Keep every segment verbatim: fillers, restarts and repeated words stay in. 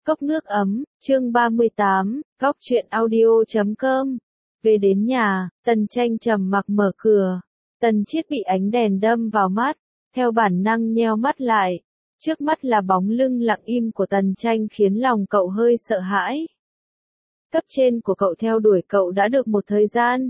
Cốc nước ấm, chương ba mươi tám, Cốc truyện audio chấm com. Về đến nhà, Tần Tranh trầm mặc mở cửa. Tần Chiết bị ánh đèn đâm vào mắt, theo bản năng nheo mắt lại. Trước mắt là bóng lưng lặng im của Tần Tranh khiến lòng cậu hơi sợ hãi. Cấp trên của cậu theo đuổi cậu đã được một thời gian.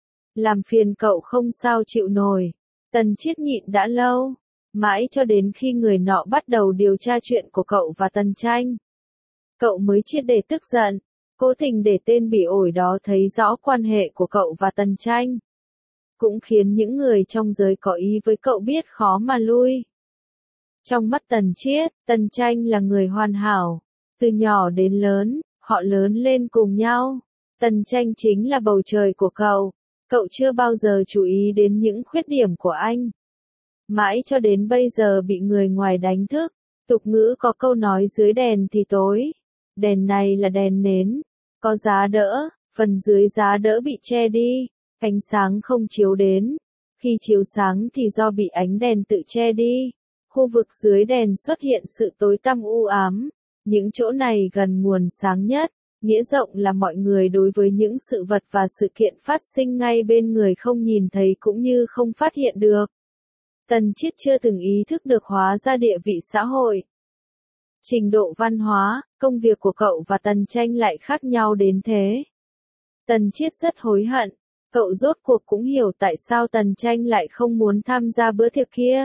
Làm phiền cậu không sao chịu nổi. Tần Chiết nhịn đã lâu, mãi cho đến khi người nọ bắt đầu điều tra chuyện của cậu và Tần Tranh. Cậu mới triệt để tức giận, cố tình để tên bị ổi đó thấy rõ quan hệ của cậu và Tần Tranh. Cũng khiến những người trong giới có ý với cậu biết khó mà lui. Trong mắt Tần Chiết, Tần Tranh là người hoàn hảo. Từ nhỏ đến lớn, họ lớn lên cùng nhau. Tần Tranh chính là bầu trời của cậu. Cậu chưa bao giờ chú ý đến những khuyết điểm của anh. Mãi cho đến bây giờ bị người ngoài đánh thức. Tục ngữ có câu nói dưới đèn thì tối. Đèn này là đèn nến. Có giá đỡ, phần dưới giá đỡ bị che đi. Ánh sáng không chiếu đến. Khi chiếu sáng thì do bị ánh đèn tự che đi. Khu vực dưới đèn xuất hiện sự tối tăm u ám. Những chỗ này gần nguồn sáng nhất. Nghĩa rộng là mọi người đối với những sự vật và sự kiện phát sinh ngay bên người không nhìn thấy cũng như không phát hiện được. Tần Chiết chưa từng ý thức được hóa ra địa vị xã hội. Trình độ văn hóa, công việc của cậu và Tần Tranh lại khác nhau đến thế. Tần Chiết rất hối hận, cậu rốt cuộc cũng hiểu tại sao Tần Tranh lại không muốn tham gia bữa tiệc kia.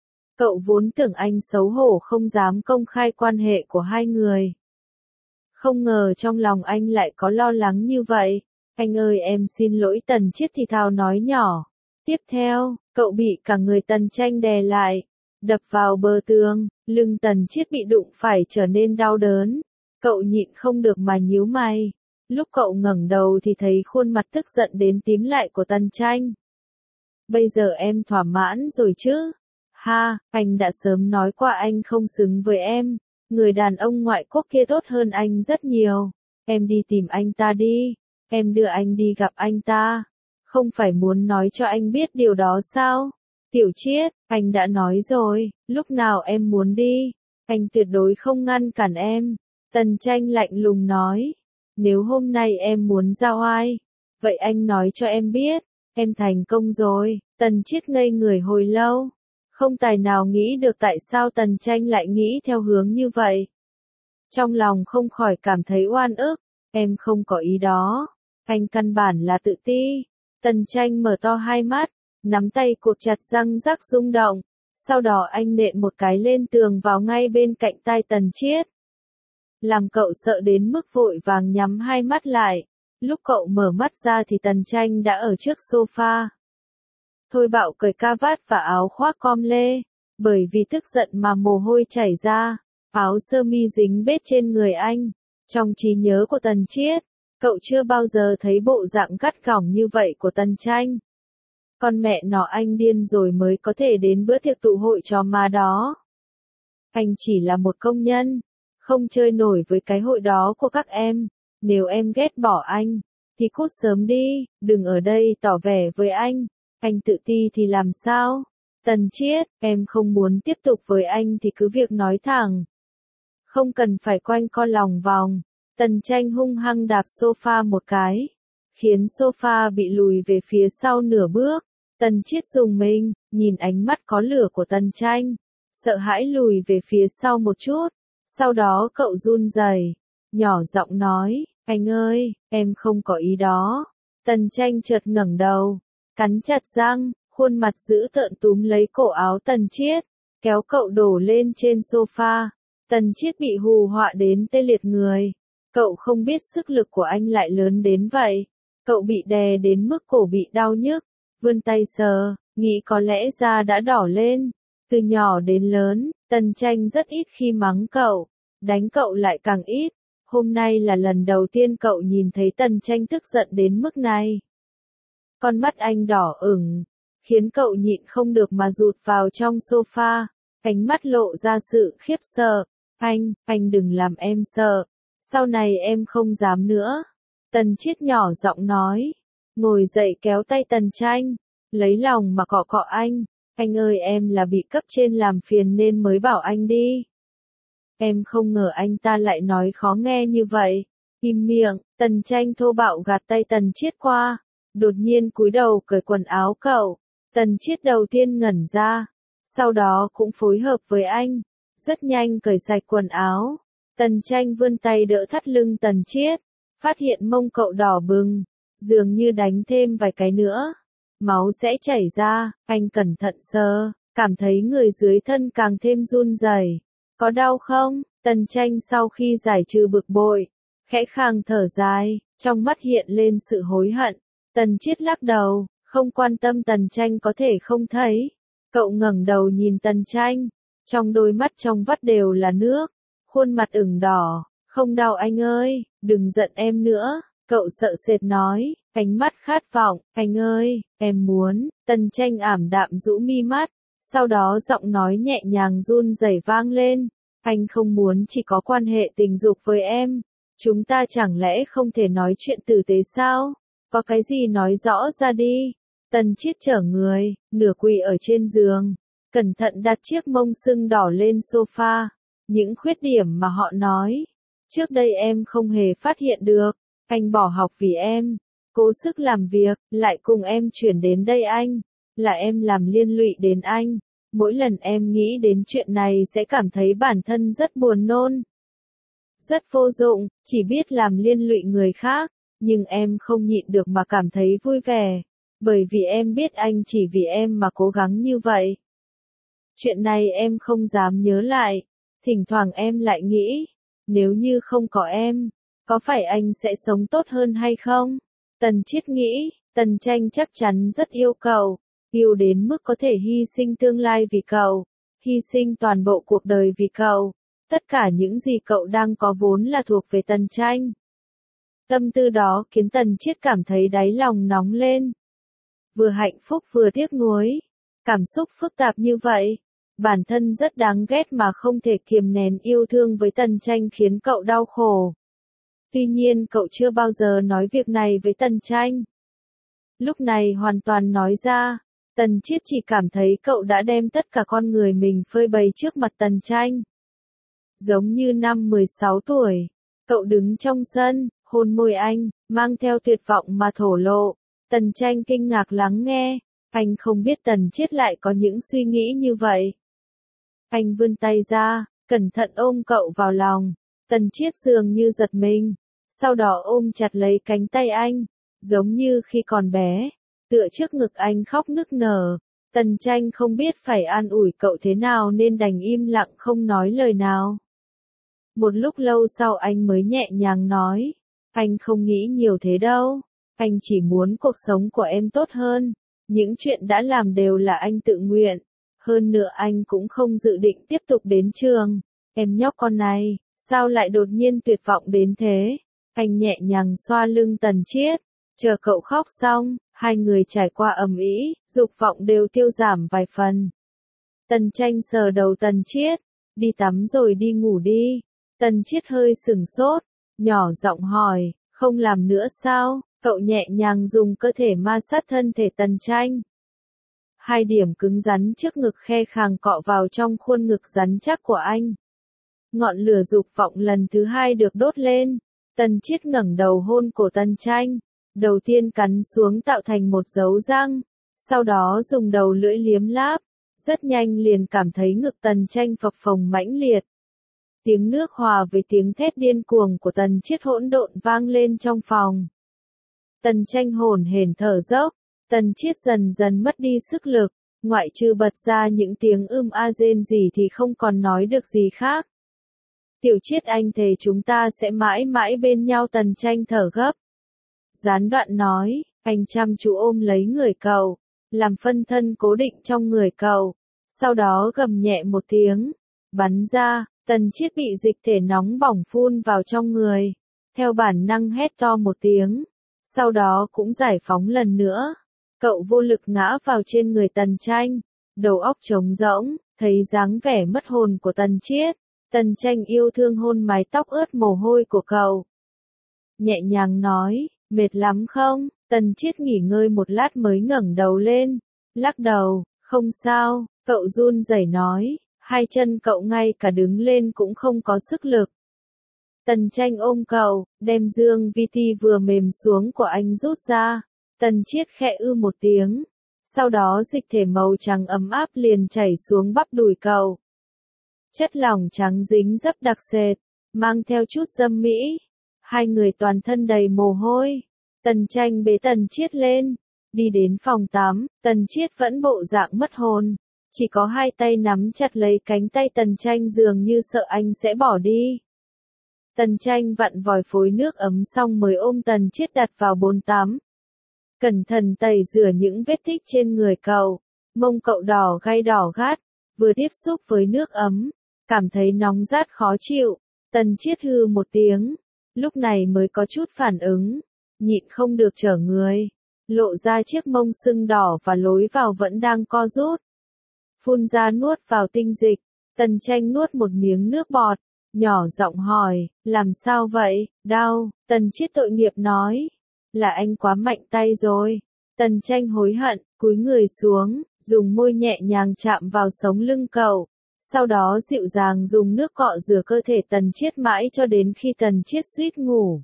Cậu vốn tưởng anh xấu hổ không dám công khai quan hệ của hai người. Không ngờ trong lòng anh lại có lo lắng như vậy. Anh ơi em xin lỗi, Tần Chiết thì thào nói nhỏ. Tiếp theo, cậu bị cả người Tần Tranh đè lại, đập vào bờ tường, lưng Tần Chiết bị đụng phải trở nên đau đớn. Cậu nhịn không được mà nhíu mày. Lúc cậu ngẩng đầu thì thấy khuôn mặt tức giận đến tím lại của Tần Tranh. Bây giờ em thỏa mãn rồi chứ? Ha, anh đã sớm nói qua anh không xứng với em. Người đàn ông ngoại quốc kia tốt hơn anh rất nhiều. Em đi tìm anh ta đi. Em đưa anh đi gặp anh ta. Không phải muốn nói cho anh biết điều đó sao? Tiểu Chiết, anh đã nói rồi, lúc nào em muốn đi, anh tuyệt đối không ngăn cản em. Tần Tranh lạnh lùng nói. Nếu hôm nay em muốn ra oai, vậy anh nói cho em biết, em thành công rồi. Tần Chiết ngây người hồi lâu. Không tài nào nghĩ được tại sao Tần Tranh lại nghĩ theo hướng như vậy. Trong lòng không khỏi cảm thấy oan ức. Em không có ý đó. Anh căn bản là tự ti. Tần Tranh mở to hai mắt, nắm tay cuộc chặt răng rắc rung động. Sau đó anh nện một cái lên tường vào ngay bên cạnh tai Tần Chiết. Làm cậu sợ đến mức vội vàng nhắm hai mắt lại. Lúc cậu mở mắt ra thì Tần Tranh đã ở trước sofa. Thôi Bạo cởi ca vát và áo khoác com lê, bởi vì tức giận mà mồ hôi chảy ra, áo sơ mi dính bết trên người anh. Trong trí nhớ của Tần Chiết, cậu chưa bao giờ thấy bộ dạng gắt gỏng như vậy của Tần Tranh. Con mẹ nó anh điên rồi mới có thể đến bữa tiệc tụ hội trò mà đó. Anh chỉ là một công nhân, không chơi nổi với cái hội đó của các em. Nếu em ghét bỏ anh, thì cút sớm đi, đừng ở đây tỏ vẻ với anh. Anh tự ti thì làm sao? Tần Chiết, em không muốn tiếp tục với anh thì cứ việc nói thẳng. Không cần phải quanh co lòng vòng. Tần Tranh hung hăng đạp sofa một cái, khiến sofa bị lùi về phía sau nửa bước. Tần Chiết rùng mình, nhìn ánh mắt có lửa của Tần Tranh, sợ hãi lùi về phía sau một chút. Sau đó cậu run rẩy, nhỏ giọng nói, anh ơi, em không có ý đó. Tần Tranh chợt ngẩng đầu, cắn chặt răng, khuôn mặt dữ tợn túm lấy cổ áo Tần Chiết, kéo cậu đổ lên trên sofa. Tần Chiết bị hù họa đến tê liệt người. Cậu không biết sức lực của anh lại lớn đến vậy. Cậu bị đè đến mức cổ bị đau nhức, vươn tay sờ, nghĩ có lẽ da đã đỏ lên. Từ nhỏ đến lớn, Tần Tranh rất ít khi mắng cậu, đánh cậu lại càng ít. Hôm nay là lần đầu tiên cậu nhìn thấy Tần Tranh tức giận đến mức này. Con mắt anh đỏ ửng, khiến cậu nhịn không được mà rụt vào trong sofa, ánh mắt lộ ra sự khiếp sợ. Anh, anh đừng làm em sợ, sau này em không dám nữa. Tần Chiết nhỏ giọng nói, ngồi dậy kéo tay Tần Tranh, lấy lòng mà cọ cọ anh. Anh ơi em là bị cấp trên làm phiền nên mới bảo anh đi. em không ngờ anh ta lại nói khó nghe như vậy. Im miệng, Tần Tranh thô bạo gạt tay Tần Chiết qua, đột nhiên cúi đầu cởi quần áo cậu. Tần Chiết đầu tiên ngẩn ra, sau đó cũng phối hợp với anh, rất nhanh cởi sạch quần áo. Tần Tranh vươn tay đỡ thắt lưng Tần Chiết, phát hiện mông cậu đỏ bừng, dường như đánh thêm vài cái nữa, máu sẽ chảy ra. Anh cẩn thận sờ, cảm thấy người dưới thân càng thêm run rẩy. Có đau không? Tần Tranh sau khi giải trừ bực bội, khẽ khàng thở dài, trong mắt hiện lên sự hối hận. Tần Chiết lắc đầu, không quan tâm Tần Tranh có thể không thấy. Cậu ngẩng đầu nhìn Tần Tranh, trong đôi mắt trong vắt đều là nước, khuôn mặt ửng đỏ. Không đau anh ơi, đừng giận em nữa, cậu sợ sệt nói, ánh mắt khát vọng. Anh ơi, em muốn. Tần Tranh ảm đạm rũ mi mắt, sau đó giọng nói nhẹ nhàng run rẩy vang lên, anh không muốn chỉ có quan hệ tình dục với em. Chúng ta chẳng lẽ không thể nói chuyện tử tế sao? Có cái gì nói rõ ra đi. Tần Chiết trở người, nửa quỳ ở trên giường, cẩn thận đặt chiếc mông sưng đỏ lên sofa. Những khuyết điểm mà họ nói, trước đây em không hề phát hiện được. Anh bỏ học vì em, cố sức làm việc, lại cùng em chuyển đến đây anh. Là em làm liên lụy đến anh. Mỗi lần em nghĩ đến chuyện này sẽ cảm thấy bản thân rất buồn nôn. Rất vô dụng, chỉ biết làm liên lụy người khác. Nhưng em không nhịn được mà cảm thấy vui vẻ. Bởi vì em biết anh chỉ vì em mà cố gắng như vậy. Chuyện này em không dám nhớ lại. Thỉnh thoảng em lại nghĩ, nếu như không có em, có phải anh sẽ sống tốt hơn hay không? Tần Chiết nghĩ, Tần Tranh chắc chắn rất yêu cậu, yêu đến mức có thể hy sinh tương lai vì cậu, hy sinh toàn bộ cuộc đời vì cậu. Tất cả những gì cậu đang có vốn là thuộc về Tần Tranh. Tâm tư đó khiến Tần Chiết cảm thấy đáy lòng nóng lên. Vừa hạnh phúc vừa tiếc nuối, cảm xúc phức tạp như vậy. Bản thân rất đáng ghét mà không thể kiềm nén yêu thương với Tần Tranh khiến cậu đau khổ. Tuy nhiên cậu chưa bao giờ nói việc này với Tần Tranh. Lúc này hoàn toàn nói ra, Tần Chiết chỉ cảm thấy cậu đã đem tất cả con người mình phơi bày trước mặt Tần Tranh. Giống như năm mười sáu tuổi, cậu đứng trong sân, hôn môi anh, mang theo tuyệt vọng mà thổ lộ. Tần Tranh kinh ngạc lắng nghe, anh không biết Tần Chiết lại có những suy nghĩ như vậy. Anh vươn tay ra, cẩn thận ôm cậu vào lòng. Tần Chiết dường như giật mình, sau đó ôm chặt lấy cánh tay anh, giống như khi còn bé, tựa trước ngực anh khóc nức nở. Tần Tranh không biết phải an ủi cậu thế nào nên đành im lặng không nói lời nào. Một lúc lâu sau anh mới nhẹ nhàng nói, anh không nghĩ nhiều thế đâu, anh chỉ muốn cuộc sống của em tốt hơn, những chuyện đã làm đều là anh tự nguyện, hơn nữa anh cũng không dự định tiếp tục đến trường. Em nhóc con này, sao lại đột nhiên tuyệt vọng đến thế? Anh nhẹ nhàng xoa lưng Tần Chiết, chờ cậu khóc xong, hai người trải qua ầm ĩ, dục vọng đều tiêu giảm vài phần. Tần Tranh sờ đầu Tần Chiết, đi tắm rồi đi ngủ đi. Tần Chiết hơi sửng sốt, nhỏ giọng hỏi, không làm nữa sao? Cậu nhẹ nhàng dùng cơ thể ma sát thân thể Tần Tranh. Hai điểm cứng rắn trước ngực khe khàng cọ vào trong khuôn ngực rắn chắc của anh. Ngọn lửa dục vọng lần thứ hai được đốt lên. Tần Chiết ngẩng đầu hôn cổ Tần Tranh. Đầu tiên cắn xuống tạo thành một dấu răng. Sau đó dùng đầu lưỡi liếm láp. Rất nhanh liền cảm thấy ngực Tần Tranh phập phồng mãnh liệt. Tiếng nước hòa với tiếng thét điên cuồng của Tần Chiết hỗn độn vang lên trong phòng. Tần Tranh hổn hển thở dốc. Tần Chiết dần dần mất đi sức lực. Ngoại trừ bật ra những tiếng ưm a rên gì thì không còn nói được gì khác. Tiểu Chiết anh thề chúng ta sẽ mãi mãi bên nhau. Tần Tranh thở gấp. Gián đoạn nói, anh chăm chú ôm lấy người cậu, làm phân thân cố định trong người cậu, sau đó gầm nhẹ một tiếng, bắn ra. Tần Chiết bị dịch thể nóng bỏng phun vào trong người, theo bản năng hét to một tiếng, sau đó cũng giải phóng lần nữa. Cậu vô lực ngã vào trên người Tần Tranh, đầu óc trống rỗng, thấy dáng vẻ mất hồn của Tần Chiết. Tần Tranh yêu thương hôn mái tóc ướt mồ hôi của cậu. Nhẹ nhàng nói, mệt lắm không? Tần Chiết nghỉ ngơi một lát mới ngẩng đầu lên, lắc đầu, không sao, cậu run rẩy nói, hai chân cậu ngay cả đứng lên cũng không có sức lực. Tần Tranh ôm cậu, đem dương vi ti vừa mềm xuống của anh rút ra. Tần Chiết khẽ ư một tiếng. Sau đó dịch thể màu trắng ấm áp liền chảy xuống bắp đùi cậu. Chất lỏng trắng dính dấp đặc sệt, mang theo chút dâm mỹ. Hai người toàn thân đầy mồ hôi. Tần Tranh bế Tần Chiết lên, đi đến phòng tắm. Tần Chiết vẫn bộ dạng mất hồn, chỉ có hai tay nắm chặt lấy cánh tay Tần Tranh dường như sợ anh sẽ bỏ đi. Tần Tranh vặn vòi phối nước ấm xong mới ôm Tần Chiết đặt vào bồn tắm. Cẩn thận tẩy rửa những vết tích trên người cậu. Mông cậu đỏ gay đỏ gắt, vừa tiếp xúc với nước ấm, cảm thấy nóng rát khó chịu. Tần Chiết hừ một tiếng, lúc này mới có chút phản ứng, nhịn không được trở người, lộ ra chiếc mông sưng đỏ và lối vào vẫn đang co rút. Phun ra nuốt vào tinh dịch, Tần Tranh nuốt một miếng nước bọt, nhỏ giọng hỏi, làm sao vậy, đau? Tần Chiết tội nghiệp nói, là anh quá mạnh tay rồi. Tần Tranh hối hận, cúi người xuống, dùng môi nhẹ nhàng chạm vào sống lưng cậu. Sau đó dịu dàng dùng nước cọ rửa cơ thể Tần Chiết mãi cho đến khi Tần Chiết suýt ngủ.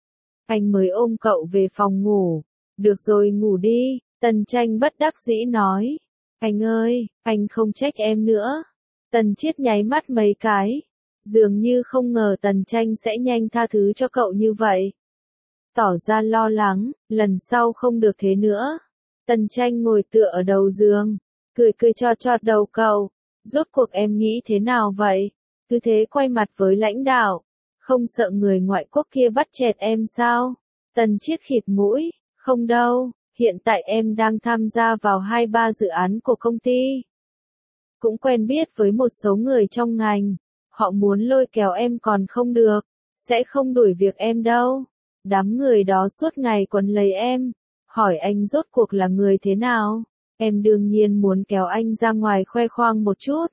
Anh mới ôm cậu về phòng ngủ. Được rồi, ngủ đi. Tần Tranh bất đắc dĩ nói. Anh ơi, anh không trách em nữa. Tần Chiết nháy mắt mấy cái. Dường như không ngờ Tần Tranh sẽ nhanh tha thứ cho cậu như vậy. Tỏ ra lo lắng, lần sau không được thế nữa. Tần Tranh ngồi tựa ở đầu giường, cười cười chọt chọt đầu cậu. Rốt cuộc em nghĩ thế nào vậy? Cứ thế quay mặt với lãnh đạo, không sợ người ngoại quốc kia bắt chẹt em sao? Tần Chiết khịt mũi, không đâu, hiện tại em đang tham gia vào hai ba dự án của công ty. Cũng quen biết với một số người trong ngành, họ muốn lôi kéo em còn không được, sẽ không đuổi việc em đâu. Đám người đó suốt ngày quấn lấy em, hỏi anh rốt cuộc là người thế nào? Em đương nhiên muốn kéo anh ra ngoài khoe khoang một chút.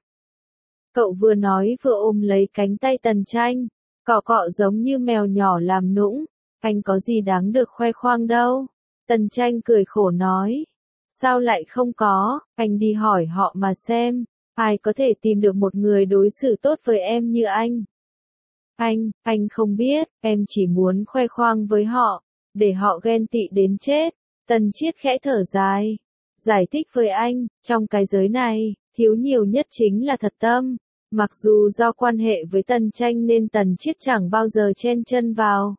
Cậu vừa nói vừa ôm lấy cánh tay Tần Tranh, cọ cọ giống như mèo nhỏ làm nũng. Anh có gì đáng được khoe khoang đâu. Tần Tranh cười khổ nói. Sao lại không có, anh đi hỏi họ mà xem, ai có thể tìm được một người đối xử tốt với em như anh. Anh, anh không biết, em chỉ muốn khoe khoang với họ, để họ ghen tị đến chết. Tần Chiết khẽ thở dài, giải thích với anh, trong cái giới này, thiếu nhiều nhất chính là thật tâm. Mặc dù do quan hệ với Tần Tranh nên Tần Chiết chẳng bao giờ chen chân vào.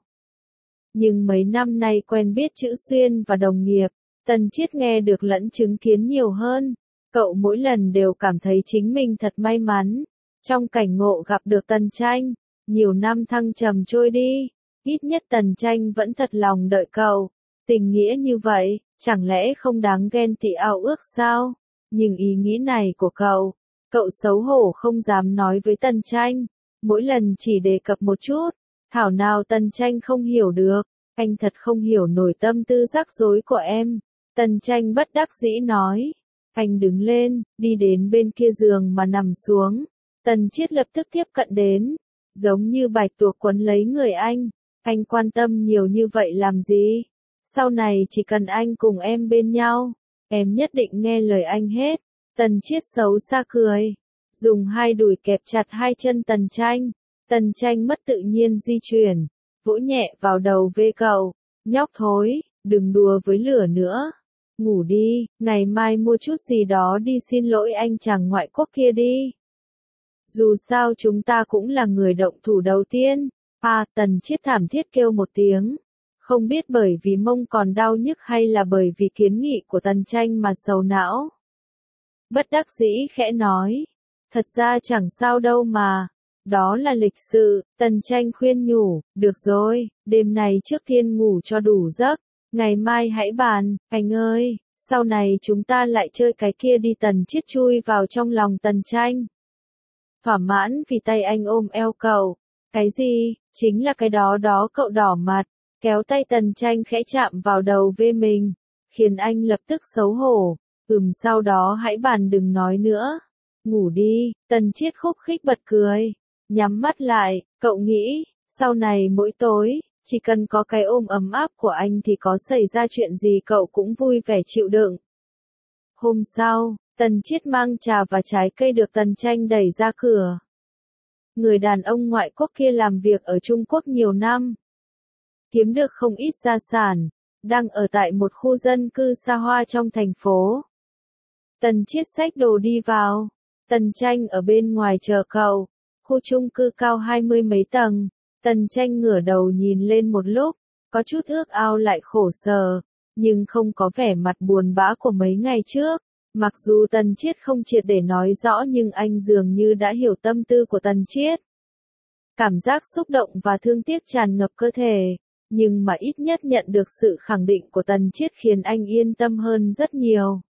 Nhưng mấy năm nay quen biết Chữ Xuyên và đồng nghiệp, Tần Chiết nghe được lẫn chứng kiến nhiều hơn. Cậu mỗi lần đều cảm thấy chính mình thật may mắn. Trong cảnh ngộ gặp được Tần Tranh, nhiều năm thăng trầm trôi đi, ít nhất Tần Tranh vẫn thật lòng đợi cậu. Tình nghĩa như vậy, chẳng lẽ không đáng ghen tị ao ước sao? Nhưng ý nghĩ này của cậu, cậu xấu hổ không dám nói với Tần Tranh, mỗi lần chỉ đề cập một chút, thảo nào Tần Tranh không hiểu được, anh thật không hiểu nổi tâm tư rắc rối của em. Tần Tranh bất đắc dĩ nói, anh đứng lên, đi đến bên kia giường mà nằm xuống. Tần Chiết lập tức tiếp cận đến, giống như bạch tuộc quấn lấy người anh. Anh quan tâm nhiều như vậy làm gì? Sau này chỉ cần anh cùng em bên nhau, em nhất định nghe lời anh hết. Tần Chiết xấu xa cười, dùng hai đùi kẹp chặt hai chân Tần Tranh. Tần Tranh mất tự nhiên di chuyển, vỗ nhẹ vào đầu vê cậu, nhóc thối, đừng đùa với lửa nữa. Ngủ đi, ngày mai mua chút gì đó đi xin lỗi anh chàng ngoại quốc kia đi. Dù sao chúng ta cũng là người động thủ đầu tiên. À, Tần Chiết thảm thiết kêu một tiếng. Không biết bởi vì mông còn đau nhức hay là bởi vì kiến nghị của Tần Tranh mà sầu não. Bất đắc dĩ khẽ nói. Thật ra chẳng sao đâu mà. Đó là lịch sự. Tần Tranh khuyên nhủ. Được rồi, đêm này trước tiên ngủ cho đủ giấc. Ngày mai hãy bàn, anh ơi. Sau này chúng ta lại chơi cái kia đi. Tần Chiết chui vào trong lòng Tần Tranh. Thỏa mãn vì tay anh ôm eo cậu. Cái gì? Chính là cái đó đó. Cậu đỏ mặt, kéo tay Tần Tranh khẽ chạm vào đầu vê mình, khiến anh lập tức xấu hổ. Ừm, sau đó hãy bàn, đừng nói nữa. Ngủ đi. Tần Chiết khúc khích bật cười, nhắm mắt lại. Cậu nghĩ, sau này mỗi tối, chỉ cần có cái ôm ấm áp của anh thì có xảy ra chuyện gì cậu cũng vui vẻ chịu đựng. Hôm sau, Tần Chiết mang trà và trái cây được Tần Tranh đẩy ra cửa. Người đàn ông ngoại quốc kia làm việc ở Trung Quốc nhiều năm, kiếm được không ít gia sản, đang ở tại một khu dân cư xa hoa trong thành phố. Tần Chiết xách đồ đi vào, Tần Tranh ở bên ngoài chờ cậu, khu chung cư cao hai mươi mấy tầng. Tần Tranh ngửa đầu nhìn lên một lúc, có chút ước ao lại khổ sở, nhưng không có vẻ mặt buồn bã của mấy ngày trước. Mặc dù Tần Chiết không triệt để nói rõ nhưng anh dường như đã hiểu tâm tư của Tần Chiết. Cảm giác xúc động và thương tiếc tràn ngập cơ thể, nhưng mà ít nhất nhận được sự khẳng định của Tần Chiết khiến anh yên tâm hơn rất nhiều.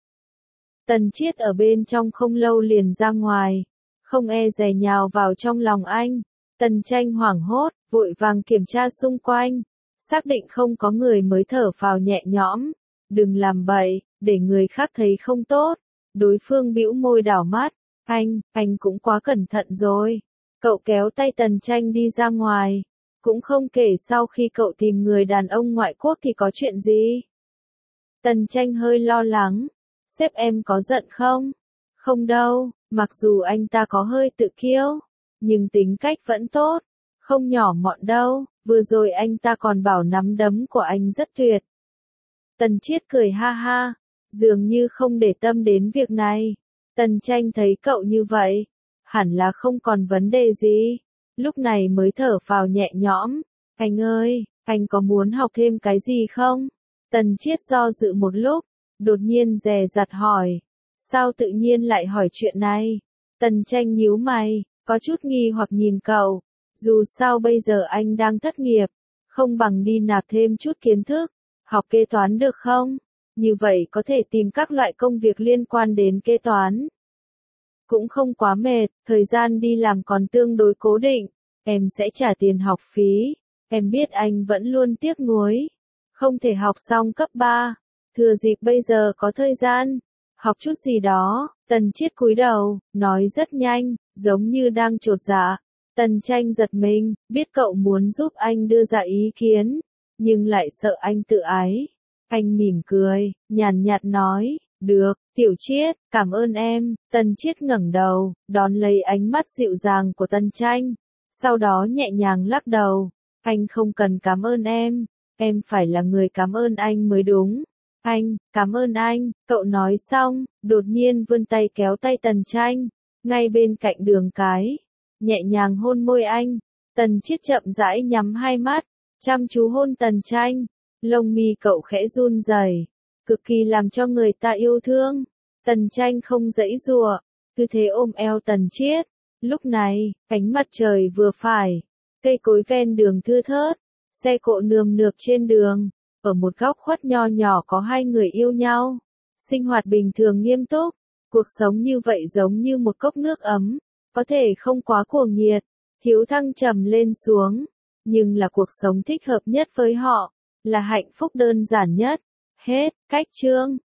Tần Chiết ở bên trong không lâu liền ra ngoài, không e dè nhào vào trong lòng anh. Tần Tranh hoảng hốt, vội vàng kiểm tra xung quanh, xác định không có người mới thở phào nhẹ nhõm. Đừng làm bậy, để người khác thấy không tốt. Đối phương bĩu môi đảo mắt, anh, anh cũng quá cẩn thận rồi. Cậu kéo tay Tần Tranh đi ra ngoài, cũng không kể sau khi cậu tìm người đàn ông ngoại quốc thì có chuyện gì. Tần Tranh hơi lo lắng, sếp em có giận không? Không đâu, mặc dù anh ta có hơi tự kiêu, nhưng tính cách vẫn tốt, không nhỏ mọn đâu, vừa rồi anh ta còn bảo nắm đấm của anh rất tuyệt. Tần Chiết cười ha ha, dường như không để tâm đến việc này. Tần Tranh thấy cậu như vậy, hẳn là không còn vấn đề gì, lúc này mới thở phào nhẹ nhõm. Anh ơi, anh có muốn học thêm cái gì không? Tần Chiết do dự một lúc, đột nhiên dè dặt hỏi. Sao tự nhiên lại hỏi chuyện này? Tần Tranh nhíu mày, có chút nghi hoặc nhìn cậu. Dù sao bây giờ anh đang thất nghiệp, không bằng đi nạp thêm chút kiến thức, học kế toán được không? Như vậy có thể tìm các loại công việc liên quan đến kế toán. Cũng không quá mệt, thời gian đi làm còn tương đối cố định, em sẽ trả tiền học phí. Em biết anh vẫn luôn tiếc nuối, không thể học xong cấp ba, thừa dịp bây giờ có thời gian, học chút gì đó. Tần Chiết cúi đầu, nói rất nhanh, giống như đang chột dạ. Tần Tranh giật mình, biết cậu muốn giúp anh đưa ra ý kiến, nhưng lại sợ anh tự ái. Anh mỉm cười, nhàn nhạt nói, được, Tiểu Chiết, cảm ơn em. Tần Chiết ngẩng đầu, đón lấy ánh mắt dịu dàng của Tần Tranh, sau đó nhẹ nhàng lắc đầu. Anh không cần cảm ơn em, em phải là người cảm ơn anh mới đúng. Anh, cảm ơn anh, cậu nói xong, đột nhiên vươn tay kéo tay Tần Tranh, ngay bên cạnh đường cái, nhẹ nhàng hôn môi anh. Tần Chiết chậm rãi nhắm hai mắt, chăm chú hôn Tần Tranh, lông mi cậu khẽ run rẩy, cực kỳ làm cho người ta yêu thương. Tần Tranh không giãy giụa, cứ thế ôm eo Tần Chiết. Lúc này, ánh mặt trời vừa phải, cây cối ven đường thưa thớt, xe cộ nườm nượp trên đường. Ở một góc khuất nho nhỏ có hai người yêu nhau, sinh hoạt bình thường nghiêm túc, cuộc sống như vậy giống như một cốc nước ấm, có thể không quá cuồng nhiệt, thiếu thăng trầm lên xuống, nhưng là cuộc sống thích hợp nhất với họ, là hạnh phúc đơn giản nhất. Hết, cách chương.